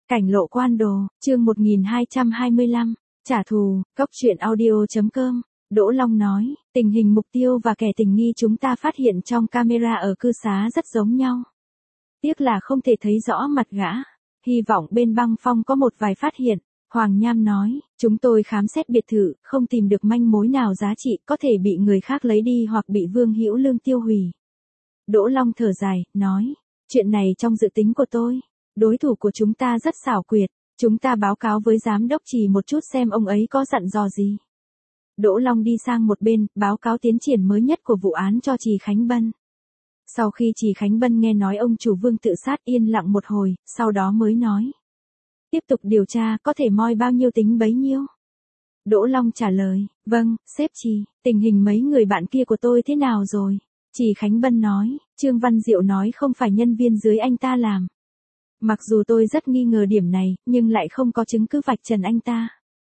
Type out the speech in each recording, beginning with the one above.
Cảnh lộ quan đồ, chương 1225, trả thù, cốc truyện audio.com. Đỗ Long nói, tình hình mục tiêu và kẻ tình nghi chúng ta phát hiện trong camera ở cư xá rất giống nhau. Tiếc là không thể thấy rõ mặt gã. Hy vọng bên băng phong có một vài phát hiện. Hoàng Nham nói, chúng tôi khám xét biệt thự, không tìm được manh mối nào giá trị, có thể bị người khác lấy đi hoặc bị Vương Hữu Lương tiêu hủy. Đỗ Long thở dài, nói, chuyện này trong dự tính của tôi. Đối thủ của chúng ta rất xảo quyệt, chúng ta báo cáo với giám đốc Trì một chút xem ông ấy có dặn dò gì. Đỗ Long đi sang một bên, báo cáo tiến triển mới nhất của vụ án cho Trì Khánh Bân. Sau khi Trì Khánh Bân nghe nói ông chủ Vương tự sát yên lặng một hồi, sau đó mới nói. Tiếp tục điều tra, có thể moi bao nhiêu tính bấy nhiêu. Đỗ Long trả lời, vâng, sếp Trì, tình hình mấy người bạn kia của tôi thế nào rồi? Trì Khánh Bân nói, Trương Văn Diệu nói không phải nhân viên dưới anh ta làm. Mặc dù tôi rất nghi ngờ điểm này, nhưng lại không có chứng cứ vạch trần anh ta.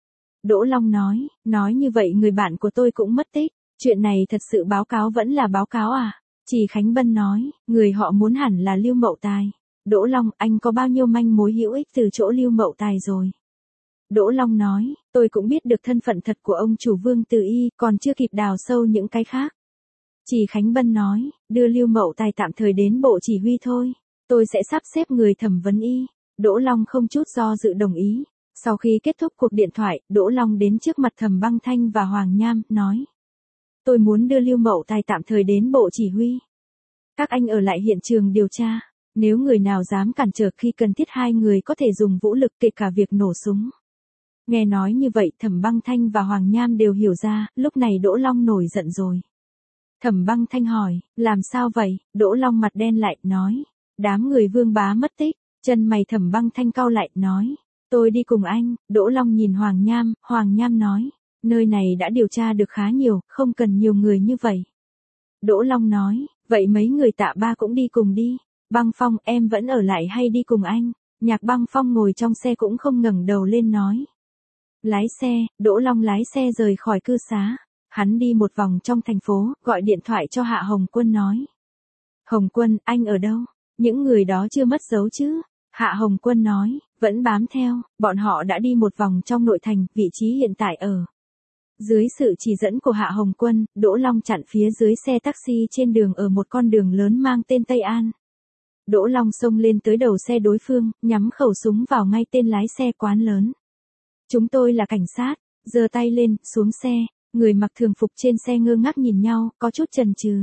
Đỗ Long nói như vậy người bạn của tôi cũng mất tích, chuyện này thật sự báo cáo vẫn là báo cáo à? Trì Khánh Bân nói, người họ muốn hẳn là Lưu Mậu Tài. Đỗ Long, anh có bao nhiêu manh mối hữu ích từ chỗ Lưu Mậu Tài rồi? Đỗ Long nói, tôi cũng biết được thân phận thật của ông chủ Vương Từ Y, còn chưa kịp đào sâu những cái khác. Trì Khánh Bân nói, đưa Lưu Mậu Tài tạm thời đến bộ chỉ huy thôi. Tôi sẽ sắp xếp người thẩm vấn y. Đỗ Long không chút do dự đồng ý. Sau khi kết thúc cuộc điện thoại, Đỗ Long đến trước mặt Thẩm Băng Thanh và Hoàng Nham, nói. Tôi muốn đưa Lưu Mậu Tài tạm thời đến bộ chỉ huy. Các anh ở lại hiện trường điều tra. Nếu người nào dám cản trở khi cần thiết hai người có thể dùng vũ lực kể cả việc nổ súng. Nghe nói như vậy Thẩm Băng Thanh và Hoàng Nham đều hiểu ra, lúc này Đỗ Long nổi giận rồi. Thẩm Băng Thanh hỏi, làm sao vậy? Đỗ Long mặt đen lại, nói. Đám người Vương bá mất tích, chân mày Thẩm Băng Thanh cau lại, nói. Tôi đi cùng anh. Đỗ Long nhìn Hoàng Nham nói. Nơi này đã điều tra được khá nhiều, không cần nhiều người như vậy. Đỗ Long nói, vậy mấy người Tạ Ba cũng đi cùng đi. Băng Phong, em vẫn ở lại hay đi cùng anh? Nhạc Băng Phong ngồi trong xe cũng không ngẩng đầu lên nói. Lái xe, Đỗ Long lái xe rời khỏi cư xá. Hắn đi một vòng trong thành phố, gọi điện thoại cho Hạ Hồng Quân nói. Hồng Quân, anh ở đâu? Những người đó chưa mất dấu chứ? Hạ Hồng Quân nói, vẫn bám theo, bọn họ đã đi một vòng trong nội thành, vị trí hiện tại ở. Dưới sự chỉ dẫn của Hạ Hồng Quân, Đỗ Long chặn phía dưới xe taxi trên đường ở một con đường lớn mang tên Tây An. Đỗ Long xông lên tới đầu xe đối phương, nhắm khẩu súng vào ngay tên lái xe quán lớn. Chúng tôi là cảnh sát, giơ tay lên, xuống xe, người mặc thường phục trên xe ngơ ngác nhìn nhau, có chút chần chừ.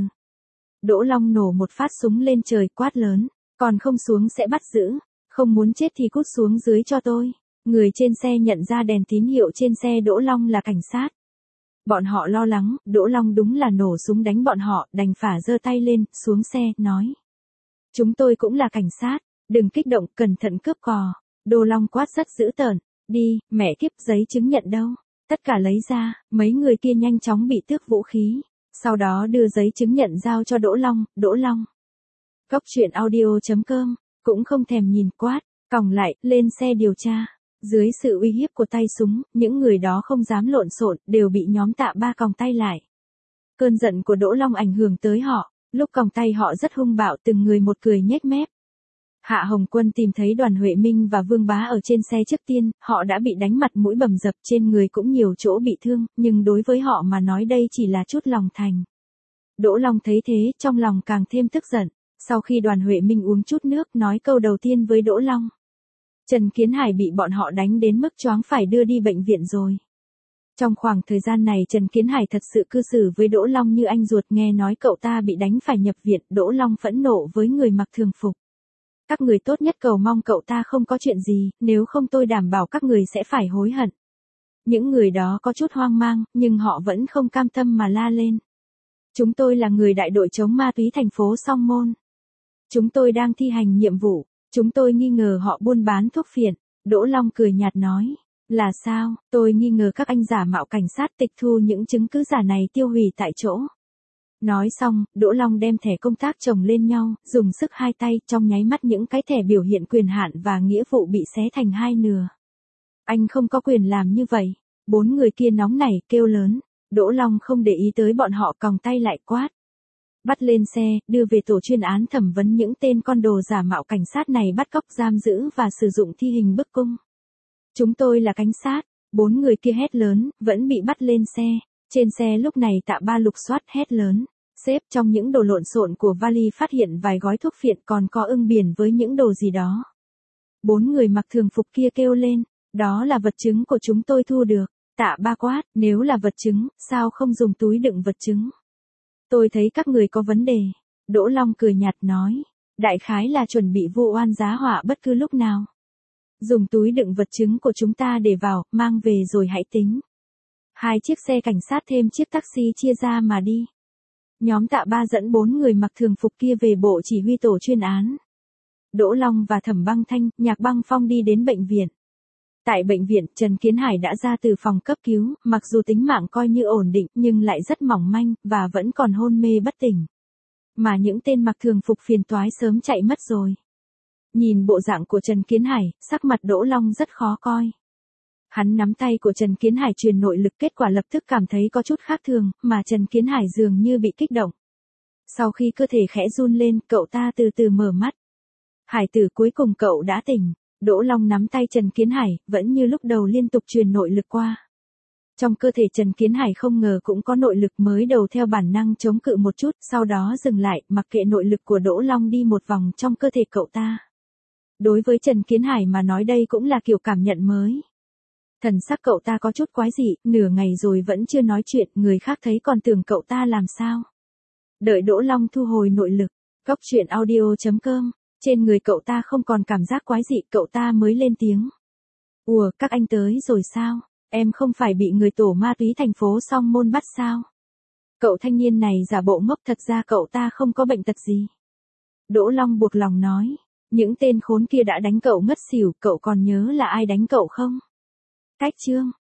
Đỗ Long nổ một phát súng lên trời quát lớn, còn không xuống sẽ bắt giữ, không muốn chết thì cút xuống dưới cho tôi. Người trên xe nhận ra đèn tín hiệu trên xe Đỗ Long là cảnh sát. Bọn họ lo lắng, Đỗ Long đúng là nổ súng đánh bọn họ, đành phải giơ tay lên, xuống xe, nói. Chúng tôi cũng là cảnh sát, đừng kích động, cẩn thận cướp cò. Đỗ Long quát rất dữ tợn, đi, mẹ kiếp giấy chứng nhận đâu, tất cả lấy ra, mấy người kia nhanh chóng bị tước vũ khí. Sau đó đưa giấy chứng nhận giao cho Đỗ Long. Cốc truyện audio.com, cũng không thèm nhìn quát, còng lại, lên xe điều tra. Dưới sự uy hiếp của tay súng, những người đó không dám lộn xộn, đều bị nhóm Tạ Ba còng tay lại. Cơn giận của Đỗ Long ảnh hưởng tới họ, lúc còng tay họ rất hung bạo, từng người một cười nhếch mép. Hạ Hồng Quân tìm thấy Đoàn Huệ Minh và Vương Bá ở trên xe trước tiên, họ đã bị đánh mặt mũi bầm dập, trên người cũng nhiều chỗ bị thương, nhưng đối với họ mà nói đây chỉ là chút lòng thành. Đỗ Long thấy thế, trong lòng càng thêm tức giận, sau khi Đoàn Huệ Minh uống chút nước, nói câu đầu tiên với Đỗ Long. Trần Kiến Hải bị bọn họ đánh đến mức choáng phải đưa đi bệnh viện rồi. Trong khoảng thời gian này Trần Kiến Hải thật sự cư xử với Đỗ Long như anh ruột, nghe nói cậu ta bị đánh phải nhập viện, Đỗ Long phẫn nộ với người mặc thường phục. Các người tốt nhất cầu mong cậu ta không có chuyện gì, nếu không tôi đảm bảo các người sẽ phải hối hận. Những người đó có chút hoang mang, nhưng họ vẫn không cam tâm mà la lên. Chúng tôi là người đại đội chống ma túy thành phố Song Môn. Chúng tôi đang thi hành nhiệm vụ, chúng tôi nghi ngờ họ buôn bán thuốc phiện. Đỗ Long cười nhạt nói, là sao, tôi nghi ngờ các anh giả mạo cảnh sát tịch thu những chứng cứ giả này tiêu hủy tại chỗ. Nói xong, Đỗ Long đem thẻ công tác chồng lên nhau, dùng sức hai tay, trong nháy mắt những cái thẻ biểu hiện quyền hạn và nghĩa vụ bị xé thành hai nửa. Anh không có quyền làm như vậy. Bốn người kia nóng nảy, kêu lớn. Đỗ Long không để ý tới bọn họ, còng tay lại quát. Bắt lên xe, đưa về tổ chuyên án thẩm vấn những tên con đồ giả mạo cảnh sát này, bắt cóc giam giữ và sử dụng thi hình bức cung. Chúng tôi là cảnh sát, 4 người kia hét lớn, vẫn bị bắt lên xe. Trên xe lúc này Tạ Ba lục soát hét lớn. Sếp, trong những đồ lộn xộn của vali phát hiện vài gói thuốc phiện, còn có ưng biển với những đồ gì đó. 4 người mặc thường phục kia kêu lên, đó là vật chứng của chúng tôi thu được. Tạ Ba quát, nếu là vật chứng, sao không dùng túi đựng vật chứng? Tôi thấy các người có vấn đề. Đỗ Long cười nhạt nói, đại khái là chuẩn bị vu oan giá họa bất cứ lúc nào. Dùng túi đựng vật chứng của chúng ta để vào, mang về rồi hãy tính. 2 chiếc xe cảnh sát thêm chiếc taxi chia ra mà đi. Nhóm Tạ Ba dẫn 4 người mặc thường phục kia về bộ chỉ huy tổ chuyên án. Đỗ Long và Thẩm Băng Thanh, Nhạc Băng Phong đi đến bệnh viện. Tại bệnh viện, Trần Kiến Hải đã ra từ phòng cấp cứu, mặc dù tính mạng coi như ổn định nhưng lại rất mỏng manh, và vẫn còn hôn mê bất tỉnh. Mà những tên mặc thường phục phiền toái sớm chạy mất rồi. Nhìn bộ dạng của Trần Kiến Hải, sắc mặt Đỗ Long rất khó coi. Hắn nắm tay của Trần Kiến Hải truyền nội lực, kết quả lập tức cảm thấy có chút khác thường, mà Trần Kiến Hải dường như bị kích động. Sau khi cơ thể khẽ run lên, cậu ta từ từ mở mắt. Hải tử, cuối cùng cậu đã tỉnh. Đỗ Long nắm tay Trần Kiến Hải, vẫn như lúc đầu liên tục truyền nội lực qua. Trong cơ thể Trần Kiến Hải không ngờ cũng có nội lực, mới đầu theo bản năng chống cự một chút, sau đó dừng lại, mặc kệ nội lực của Đỗ Long đi một vòng trong cơ thể cậu ta. Đối với Trần Kiến Hải mà nói đây cũng là kiểu cảm nhận mới. Thần sắc cậu ta có chút quái dị, nửa ngày rồi vẫn chưa nói chuyện, người khác thấy còn tưởng cậu ta làm sao. Đợi Đỗ Long thu hồi nội lực, Góc Truyện Audio.com, trên người cậu ta không còn cảm giác quái dị, cậu ta mới lên tiếng. Ủa, các anh tới rồi sao? Em không phải bị người tổ ma túy thành phố Song Môn bắt sao? Cậu thanh niên này giả bộ ngốc, thật ra cậu ta không có bệnh tật gì. Đỗ Long buộc lòng nói, những tên khốn kia đã đánh cậu ngất xỉu, cậu còn nhớ là ai đánh cậu không? Cách chương